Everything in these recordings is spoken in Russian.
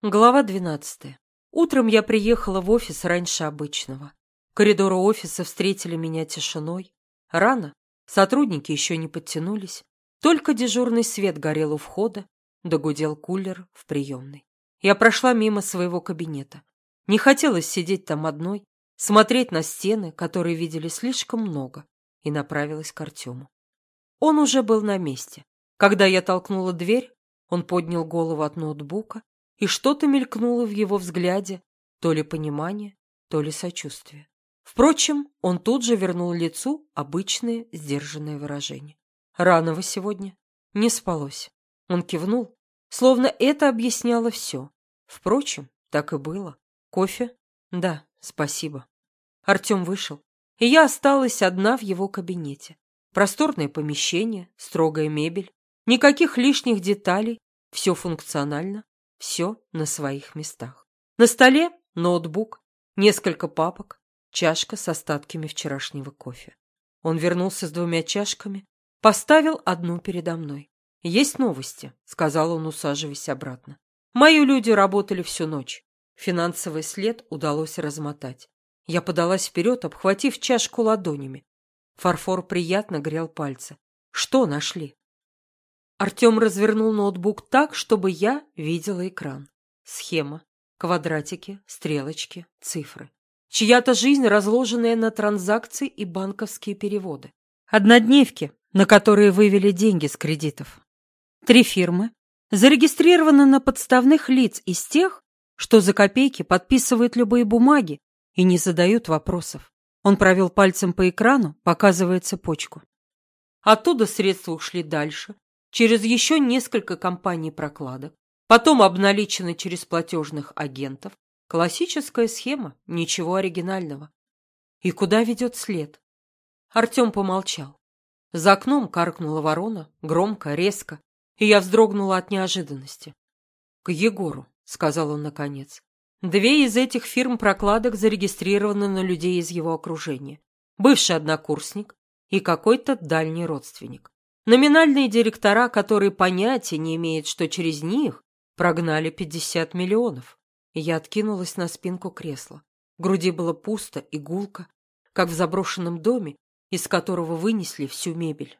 Глава 12. Утром я приехала в офис раньше обычного. Коридоры офиса встретили меня тишиной. Рано, сотрудники еще не подтянулись. Только дежурный свет горел у входа, да гудел кулер в приемной. Я прошла мимо своего кабинета. Не хотелось сидеть там одной, смотреть на стены, которые видели слишком много, и направилась к Артему. Он уже был на месте. Когда я толкнула дверь, он поднял голову от ноутбука, и что-то мелькнуло в его взгляде, то ли понимание, то ли сочувствие. Впрочем, он тут же вернул лицу обычное сдержанное выражение. «Рано вы сегодня?» «Не спалось». Он кивнул, словно это объясняло все. Впрочем, так и было. «Кофе?» «Да, спасибо». Артем вышел, и я осталась одна в его кабинете. Просторное помещение, строгая мебель, никаких лишних деталей, все функционально. Все на своих местах. На столе ноутбук, несколько папок, чашка с остатками вчерашнего кофе. Он вернулся с 2 чашками, поставил одну передо мной. «Есть новости», — сказал он, усаживаясь обратно. «Мои люди работали всю ночь. Финансовый след удалось размотать. Я подалась вперед, обхватив чашку ладонями. Фарфор приятно грел пальцы. Что нашли?» Артем развернул ноутбук так, чтобы я видела экран. Схема, квадратики, стрелочки, цифры. Чья-то жизнь, разложенная на транзакции и банковские переводы. Однодневки, на которые вывели деньги с кредитов. 3 фирмы зарегистрированы на подставных лиц из тех, что за копейки подписывают любые бумаги и не задают вопросов. Он провел пальцем по экрану, показывая цепочку. Оттуда средства ушли дальше, через еще несколько компаний прокладок, потом обналичены через платежных агентов. Классическая схема, ничего оригинального. И куда ведет след? Артем помолчал. За окном каркнула ворона, громко, резко, и я вздрогнула от неожиданности. «К Егору», — сказал он наконец. 2 из этих фирм прокладок зарегистрированы на людей из его окружения. Бывший однокурсник и какой-то дальний родственник. Номинальные директора, которые понятия не имеют, что через них прогнали 50 миллионов. Я откинулась на спинку кресла. В груди было пусто и гулко, как в заброшенном доме, из которого вынесли всю мебель.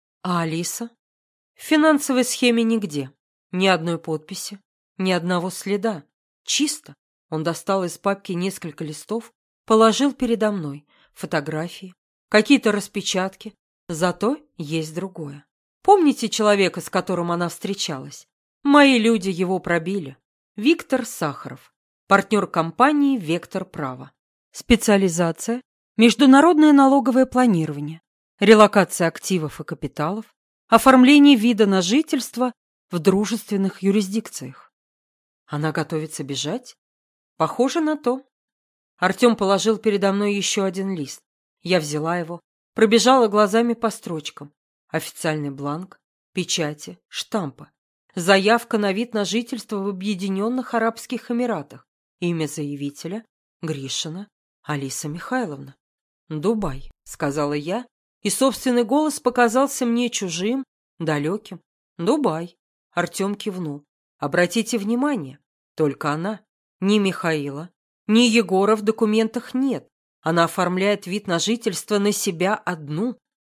А Алиса? В финансовой схеме нигде. Ни одной подписи, ни одного следа. Чисто. Он достал из папки несколько листов, положил передо мной фотографии, какие-то распечатки. Зато есть другое. Помните человека, с которым она встречалась? Мои люди его пробили. Виктор Сахаров, партнер компании «Вектор Права». Специализация – международное налоговое планирование, релокация активов и капиталов, оформление вида на жительство в дружественных юрисдикциях. Она готовится бежать? Похоже на то. Артем положил передо мной еще один лист. Я взяла его, пробежала глазами по строчкам. Официальный бланк, печати, штампы. Заявка на вид на жительство в Объединенных Арабских Эмиратах. Имя заявителя – Гришина Алиса Михайловна. «Дубай», – сказала я, и собственный голос показался мне чужим, далеким. «Дубай», – Артем кивнул. «Обратите внимание, только она. Ни Михаила, ни Егора в документах нет. Она оформляет вид на жительство на себя одну».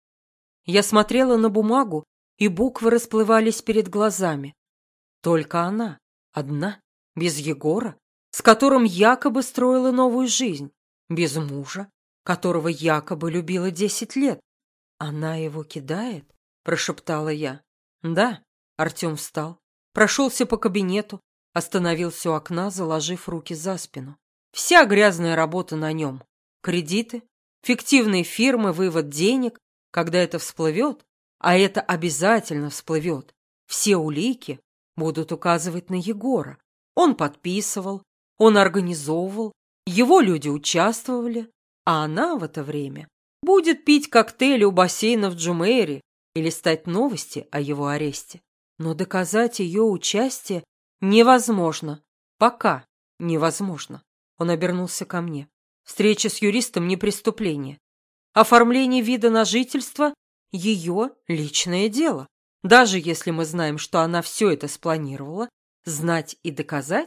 Я смотрела на бумагу, и буквы расплывались перед глазами. Только она, одна, без Егора, с которым якобы строила новую жизнь, без мужа, которого якобы любила 10 лет. «Она его кидает?» – прошептала я. «Да». Артем встал, прошелся по кабинету, остановился у окна, заложив руки за спину. Вся грязная работа на нем. Кредиты, фиктивные фирмы, вывод денег. Когда это всплывет, а это обязательно всплывет, все улики будут указывать на Егора. Он подписывал, он организовывал, его люди участвовали, а она в это время будет пить коктейли у бассейна в Джумейре и листать новости о его аресте. Но доказать ее участие невозможно. Пока невозможно. Он обернулся ко мне. Встреча с юристом не преступление. Оформление вида на жительство – ее личное дело. Даже если мы знаем, что она все это спланировала, знать и доказать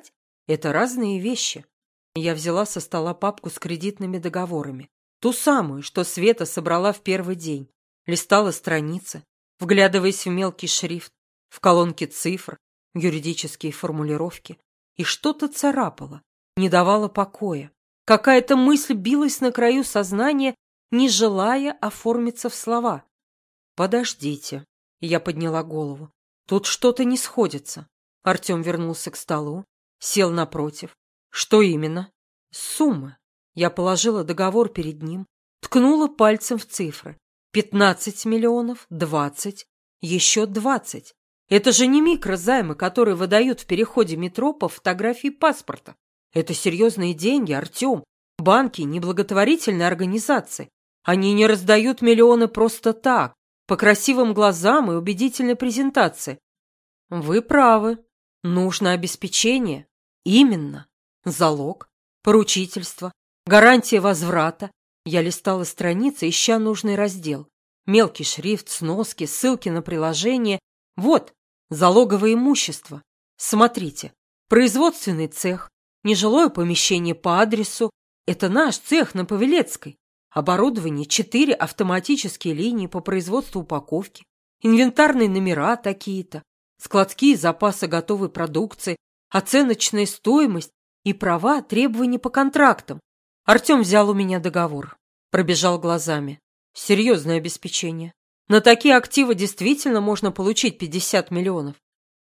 Это разные вещи. Я взяла со стола папку с кредитными договорами. Ту самую, что Света собрала в первый день. Листала страницы, вглядываясь в мелкий шрифт, в колонки цифр, юридические формулировки. И что-то царапало, не давало покоя. Какая-то мысль билась на краю сознания, не желая оформиться в слова. «Подождите», — я подняла голову. «Тут что-то не сходится». Артем вернулся к столу, сел напротив. «Что именно?» «Суммы». Я положила договор перед ним, ткнула пальцем в цифры. 15 миллионов, 20, еще 20. Это же не микрозаймы, которые выдают в переходе метро по фотографии паспорта. Это серьезные деньги, Артем. Банки не благотворительные организации. Они не раздают миллионы просто так, по красивым глазам и убедительной презентации. Вы правы. Нужно обеспечение. Именно. Залог, поручительство, гарантия возврата. Я листала страницы, ища нужный раздел. Мелкий шрифт, сноски, ссылки на приложение. Вот, залоговое имущество. Смотрите, производственный цех, нежилое помещение по адресу. Это наш цех на Павелецкой. Оборудование, 4 автоматические линии по производству упаковки, инвентарные номера такие-то, складские запасы готовой продукции, оценочная стоимость и права, требования по контрактам. Артем взял у меня договор, пробежал глазами. Серьезное обеспечение. На такие активы действительно можно получить 50 миллионов.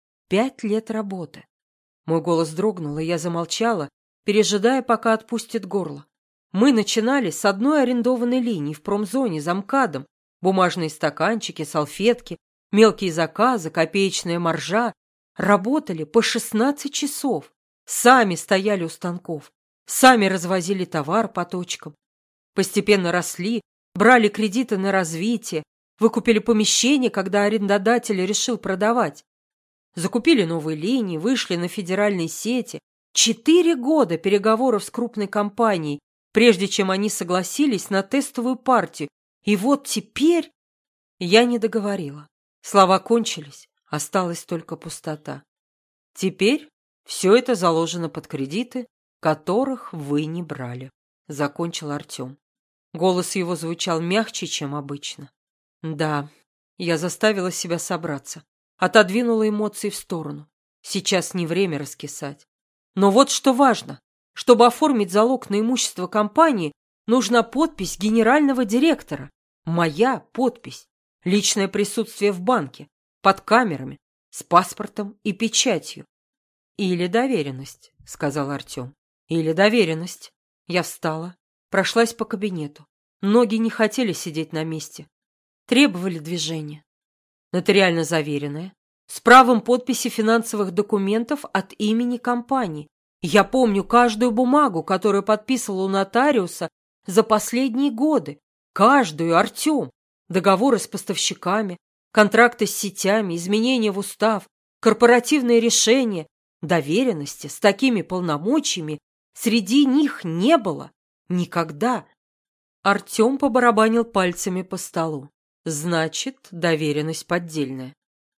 5 лет работы. Мой голос дрогнул, и я замолчала, пережидая, пока отпустит горло. Мы начинали с одной арендованной линии в промзоне за МКАДом. Бумажные стаканчики, салфетки, мелкие заказы, копеечная маржа. Работали по 16 часов. Сами стояли у станков. Сами развозили товар по точкам. Постепенно росли, брали кредиты на развитие, выкупили помещение, когда арендодатель решил продавать. Закупили новые линии, вышли на федеральные сети. 4 года переговоров с крупной компанией, прежде чем они согласились на тестовую партию. И вот теперь... Я не договорила. Слова кончились, осталась только пустота. Теперь все это заложено под кредиты, которых вы не брали, закончил Артем. Голос его звучал мягче, чем обычно. Да, я заставила себя собраться, отодвинула эмоции в сторону. Сейчас не время раскисать. Но вот что важно. Чтобы оформить залог на имущество компании, нужна подпись генерального директора. Моя подпись. Личное присутствие в банке, под камерами, с паспортом и печатью. Или доверенность, сказал Артем. Или доверенность. Я встала, прошлась по кабинету. Ноги не хотели сидеть на месте. Требовали движения. Нотариально заверенное, с правом подписи финансовых документов от имени компании. Я помню каждую бумагу, которую подписывал у нотариуса за последние годы. Каждую, Артем. Договоры с поставщиками, контракты с сетями, изменения в устав, корпоративные решения, доверенности с такими полномочиями среди них не было. Никогда. Артем побарабанил пальцами по столу. Значит, доверенность поддельная.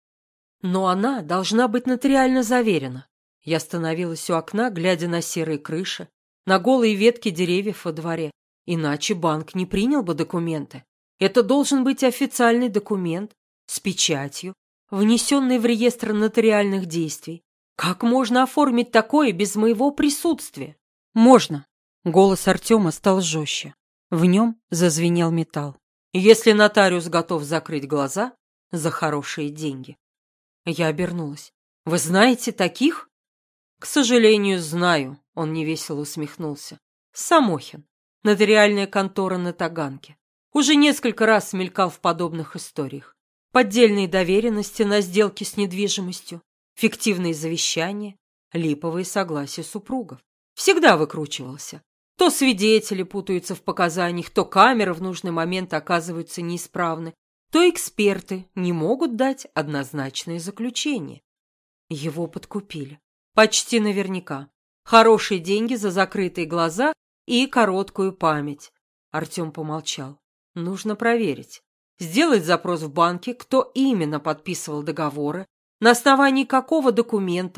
Но она должна быть нотариально заверена. Я остановилась у окна, глядя на серые крыши, на голые ветки деревьев во дворе. Иначе банк не принял бы документы. Это должен быть официальный документ с печатью, внесенный в реестр нотариальных действий. Как можно оформить такое без моего присутствия? Можно. Голос Артема стал жестче. В нем зазвенел металл. Если нотариус готов закрыть глаза за хорошие деньги. Я обернулась. Вы знаете таких? К сожалению, знаю, он невесело усмехнулся. Самохин. Нотариальная контора на Таганке. Уже несколько раз мелькал в подобных историях. Поддельные доверенности на сделки с недвижимостью, фиктивные завещания, липовые согласия супругов. Всегда выкручивался. То свидетели путаются в показаниях, то камеры в нужный момент оказываются неисправны, то эксперты не могут дать однозначное заключение. Его подкупили. Почти наверняка. Хорошие деньги за закрытые глаза и короткую память. Артем помолчал. Нужно проверить. Сделать запрос в банке, кто именно подписывал договоры, на основании какого документа,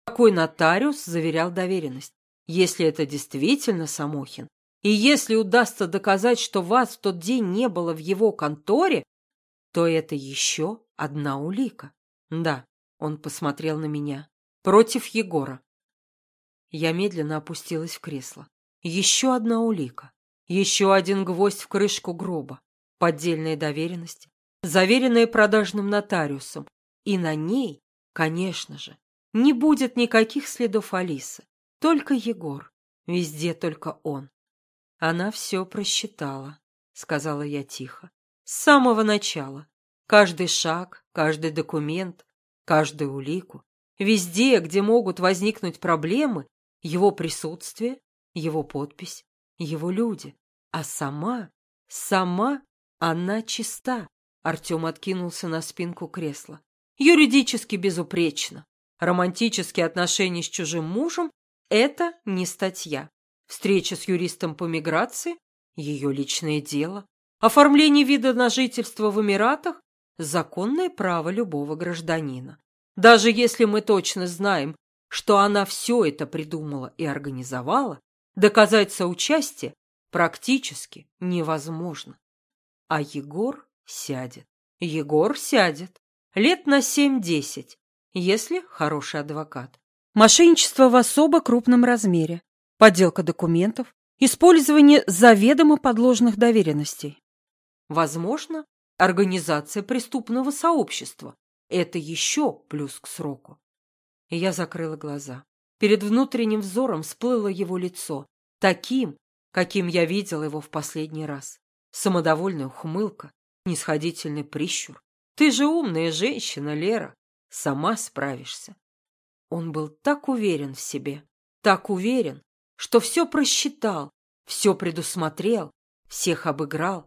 какой нотариус заверял доверенность. Если это действительно Самохин, и если удастся доказать, что вас в тот день не было в его конторе, то это еще одна улика. Да, он посмотрел на меня. Против Егора. Я медленно опустилась в кресло. Еще одна улика. Еще один гвоздь в крышку гроба. Поддельная доверенность, заверенная продажным нотариусом. И на ней, конечно же, не будет никаких следов Алисы. Только Егор. Везде только он. Она все просчитала, сказала я тихо. С самого начала. Каждый шаг, каждый документ, каждую улику. Везде, где могут возникнуть проблемы, его присутствие, его подпись, его люди. А сама она чиста. Артем откинулся на спинку кресла. Юридически безупречно. Романтические отношения с чужим мужем – это не статья. Встреча с юристом по миграции – ее личное дело. Оформление вида на жительство в Эмиратах – законное право любого гражданина. Даже если мы точно знаем, что она все это придумала и организовала, доказать соучастие практически невозможно. А Егор сядет. Егор сядет. Лет на 7-10, если хороший адвокат. Мошенничество в особо крупном размере, подделка документов, использование заведомо подложных доверенностей. Возможно, организация преступного сообщества. Это еще плюс к сроку. И я закрыла глаза. Перед внутренним взором всплыло его лицо, таким, каким я видела его в последний раз. Самодовольная ухмылка, нисходительный прищур. Ты же умная женщина, Лера, сама справишься. Он был так уверен в себе, так уверен, что все просчитал, все предусмотрел, всех обыграл.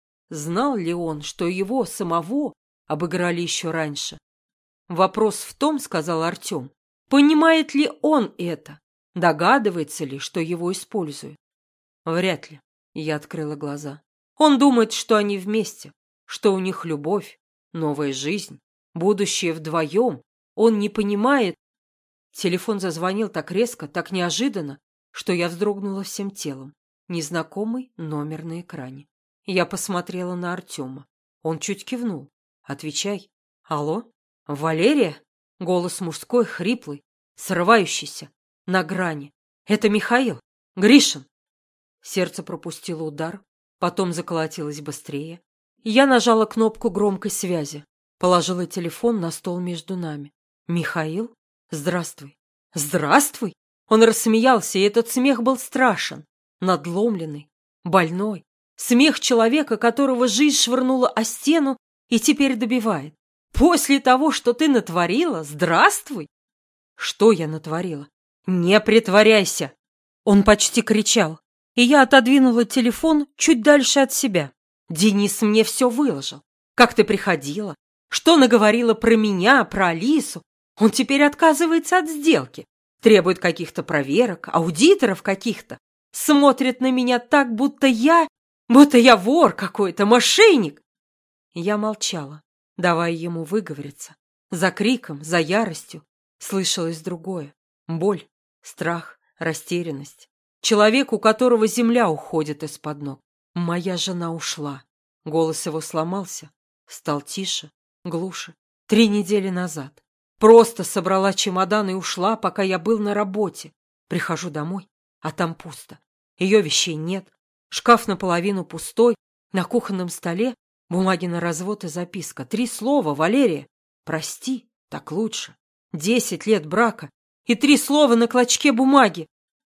Знал ли он, что его самого обыграли еще раньше? Вопрос в том, сказал Артем, понимает ли он это, догадывается ли, что его используют? Вряд ли, я открыла глаза. Он думает, что они вместе, что у них любовь, новая жизнь, будущее вдвоем. Он не понимает. Телефон зазвонил так резко, так неожиданно, что я вздрогнула всем телом. Незнакомый номер на экране. Я посмотрела на Артема. Он чуть кивнул. Отвечай. Алло? Валерия? Голос мужской, хриплый, срывающийся, на грани. Это Михаил. Гришин. Сердце пропустило удар, потом заколотилось быстрее. Я нажала кнопку громкой связи, положила телефон на стол между нами. Михаил? Здравствуй. Здравствуй? Он рассмеялся, и этот смех был страшен, надломленный, больной. Смех человека, которого жизнь швырнула о стену и теперь добивает. После того, что ты натворила, здравствуй? Что я натворила? Не притворяйся! Он почти кричал, и я отодвинула телефон чуть дальше от себя. Денис мне все выложил. Как ты приходила? Что наговорила про меня, про Алису? Он теперь отказывается от сделки. Требует каких-то проверок, аудиторов каких-то. Смотрит на меня так, будто я вор какой-то, мошенник. Я молчала, давая ему выговориться. За криком, за яростью слышалось другое. Боль, страх, растерянность. Человек, у которого земля уходит из-под ног. Моя жена ушла. Голос его сломался, стал тише, глуше. 3 недели назад. Просто собрала чемодан и ушла, пока я был на работе. Прихожу домой, а там пусто. Ее вещей нет. Шкаф наполовину пустой. На кухонном столе бумаги на развод и записка. 3 слова, Валерия. Прости, так лучше. 10 лет брака и 3 слова на клочке бумаги.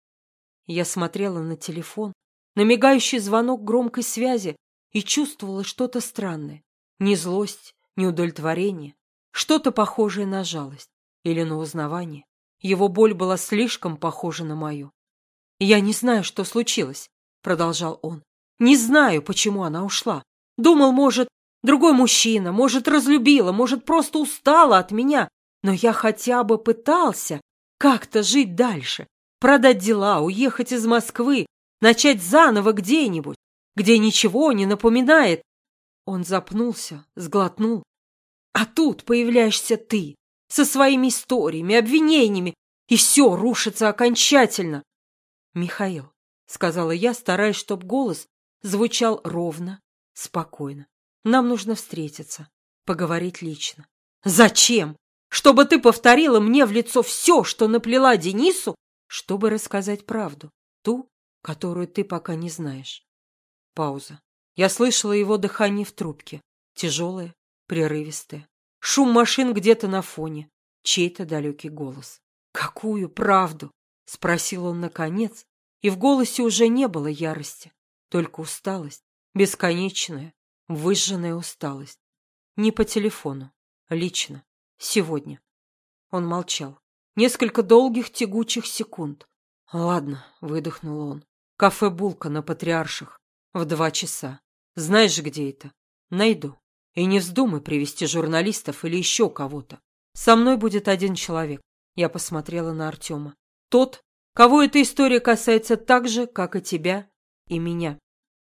Я смотрела на телефон, на мигающий звонок громкой связи и чувствовала что-то странное. Не злость, не удовлетворение. Что-то похожее на жалость или на узнавание. Его боль была слишком похожа на мою. «Я не знаю, что случилось», — продолжал он. «Не знаю, почему она ушла. Думал, может, другой мужчина, может, разлюбила, может, просто устала от меня. Но я хотя бы пытался как-то жить дальше, продать дела, уехать из Москвы, начать заново где-нибудь, где ничего не напоминает». Он запнулся, сглотнул. «А тут появляешься ты, со своими историями, обвинениями, и все рушится окончательно. Михаил, сказала я, стараясь, чтобы голос звучал ровно, спокойно. Нам нужно встретиться, поговорить лично. Зачем? Чтобы ты повторила мне в лицо все, что наплела Денису, чтобы рассказать правду, ту, которую ты пока не знаешь. Пауза. Я слышала его дыхание в трубке, тяжелое, прерывистое. Шум машин где-то на фоне, чей-то далекий голос. «Какую правду?» — спросил он наконец, и в голосе уже не было ярости, только усталость, бесконечная, выжженная усталость. Не по телефону, лично, сегодня. Он молчал. Несколько долгих тягучих секунд. «Ладно», — выдохнул он. «Кафе «Булка» на Патриарших. В 2 часа. Знаешь, где это? Найду. И не вздумай привести журналистов или еще кого-то. Со мной будет 1 человек». Я посмотрела на Артема. «Тот, кого эта история касается так же, как и тебя и меня».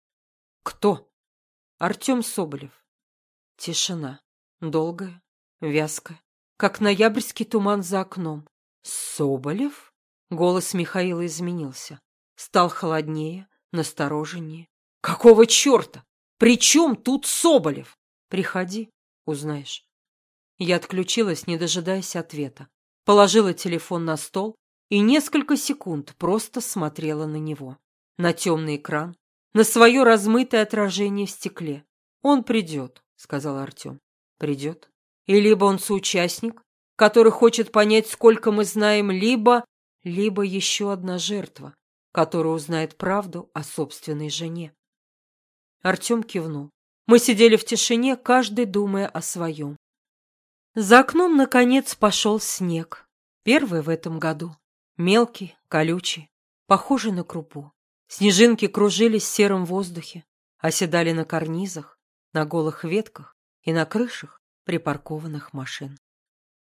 «Кто?» «Артем Соболев». Тишина. Долгая, вязкая, как ноябрьский туман за окном. «Соболев?» Голос Михаила изменился. Стал холоднее, настороженнее. «Какого черта? При чем тут Соболев?» «Приходи, узнаешь». Я отключилась, не дожидаясь ответа. Положила телефон на стол и несколько секунд просто смотрела на него. На темный экран, на свое размытое отражение в стекле. «Он придет», — сказал Артем. «Придет. И либо он соучастник, который хочет понять, сколько мы знаем, либо еще одна жертва, которая узнает правду о собственной жене». Артем кивнул. Мы сидели в тишине, каждый думая о своем. За окном, наконец, пошел снег. Первый в этом году. Мелкий, колючий, похожий на крупу. Снежинки кружились в сером воздухе, оседали на карнизах, на голых ветках и на крышах припаркованных машин.